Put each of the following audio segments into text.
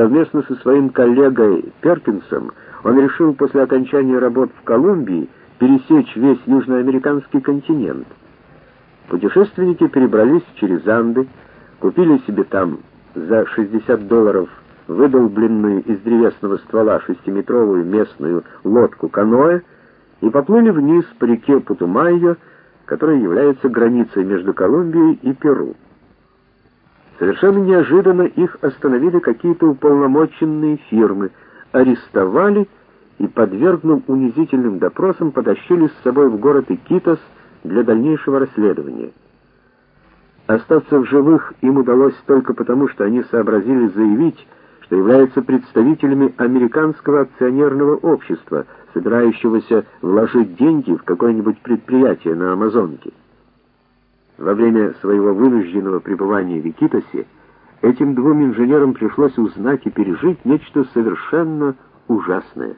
Совместно со своим коллегой Перкинсом он решил после окончания работ в Колумбии пересечь весь южноамериканский континент. Путешественники перебрались через Анды, купили себе там за $60 выдолбленную из древесного ствола 6-метровую местную лодку-каноэ и поплыли вниз по реке Путумайо, которая является границей между Колумбией и Перу. Совершенно неожиданно их остановили какие-то уполномоченные фирмы, арестовали и, подвергнув унизительным допросам, потащили с собой в город Икитос для дальнейшего расследования. Остаться в живых им удалось только потому, что они сообразили заявить, что являются представителями американского акционерного общества, собирающегося вложить деньги в какое-нибудь предприятие на Амазонке. Во время своего вынужденного пребывания в Икитосе этим двум инженерам пришлось узнать и пережить нечто совершенно ужасное.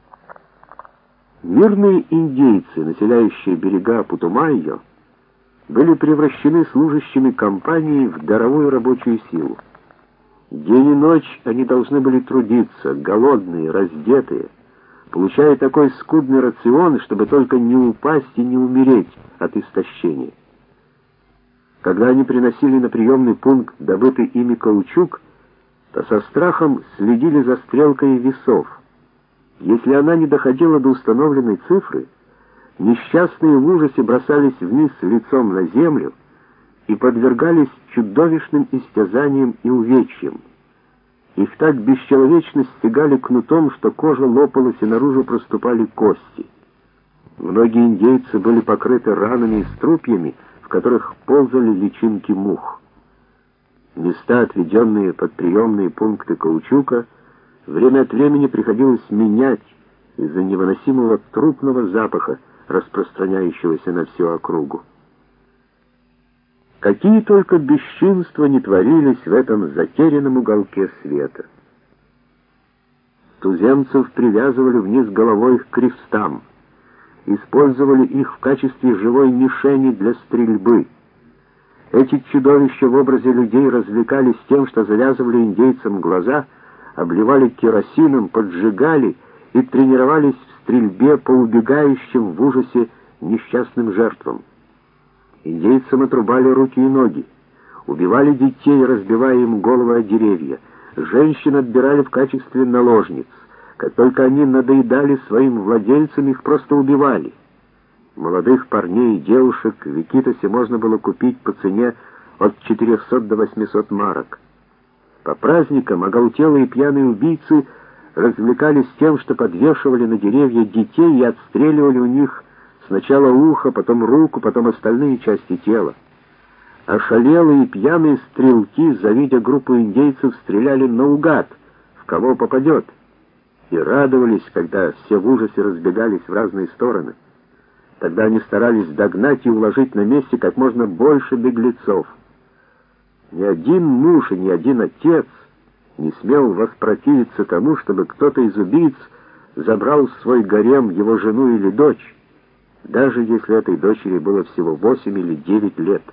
Мирные индейцы, населяющие берега Путумайо, были превращены служащими компании в даровую рабочую силу. День и ночь они должны были трудиться, голодные, раздетые, получая такой скудный рацион, чтобы только не упасть и не умереть от истощения. Когда они приносили на приемный пункт добытый ими каучук, то со страхом следили за стрелкой весов. Если она не доходила до установленной цифры, несчастные в ужасе бросались вниз лицом на землю и подвергались чудовищным истязаниям и увечьям. Их так бесчеловечно стегали кнутом, что кожа лопалась и наружу проступали кости. Многие индейцы были покрыты ранами и струпьями, в которых ползали личинки мух. Места, отведенные под приемные пункты каучука, время от времени приходилось менять из-за невыносимого трупного запаха, распространяющегося на всю округу. Какие только бесчинства не творились в этом затерянном уголке света. Туземцев привязывали вниз головой к крестам, использовали их в качестве живой мишени для стрельбы. Эти чудовища в образе людей развлекались тем, что завязывали индейцам глаза, обливали керосином, поджигали и тренировались в стрельбе по убегающим в ужасе несчастным жертвам. Индейцам отрубали руки и ноги, убивали детей, разбивая им головы о деревья, женщин отбирали в качестве наложниц. Как только они надоедали своим владельцам, их просто убивали. Молодых парней и девушек в Икитосе можно было купить по цене от 400 до 800 марок. По праздникам оголтелые пьяные убийцы развлекались тем, что подвешивали на деревья детей и отстреливали у них сначала ухо, потом руку, потом остальные части тела. Ошалелые и пьяные стрелки, завидя группу индейцев, стреляли наугад, в кого попадет, и радовались, когда все в ужасе разбегались в разные стороны. Тогда они старались догнать и уложить на месте как можно больше беглецов. Ни один муж и ни один отец не смел воспротивиться тому, чтобы кто-то из убийц забрал в свой гарем его жену или дочь, даже если этой дочери было всего 8 или 9 лет.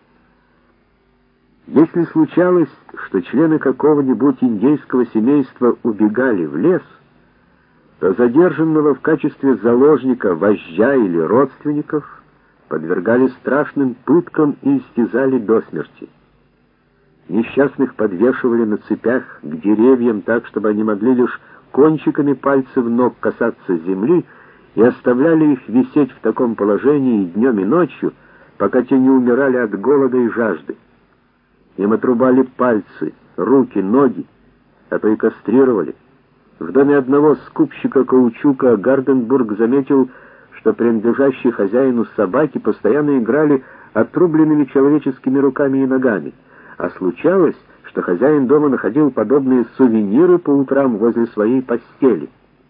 Если случалось, что члены какого-нибудь индейского семейства убегали в лес, то задержанного в качестве заложника вождя или родственников подвергали страшным пыткам и истязали до смерти. Несчастных подвешивали на цепях к деревьям так, чтобы они могли лишь кончиками пальцев ног касаться земли, и оставляли их висеть в таком положении и днем, и ночью, пока те не умирали от голода и жажды. Им отрубали пальцы, руки, ноги, а то и кастрировали. В доме одного скупщика каучука Гарденбург заметил, что принадлежащие хозяину собаки постоянно играли отрубленными человеческими руками и ногами, а случалось, что хозяин дома находил подобные сувениры по утрам возле своей постели.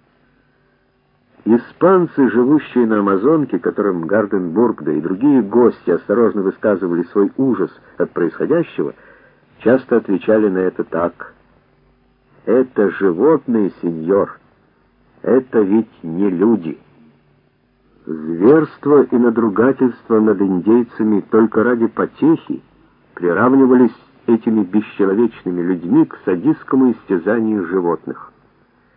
Испанцы, живущие на Амазонке, которым Гарденбург, да и другие гости осторожно высказывали свой ужас от происходящего, часто отвечали на это так: «Это животные, сеньор, это ведь не люди». Зверство и надругательство над индейцами только ради потехи приравнивались этими бесчеловечными людьми к садистскому истязанию животных.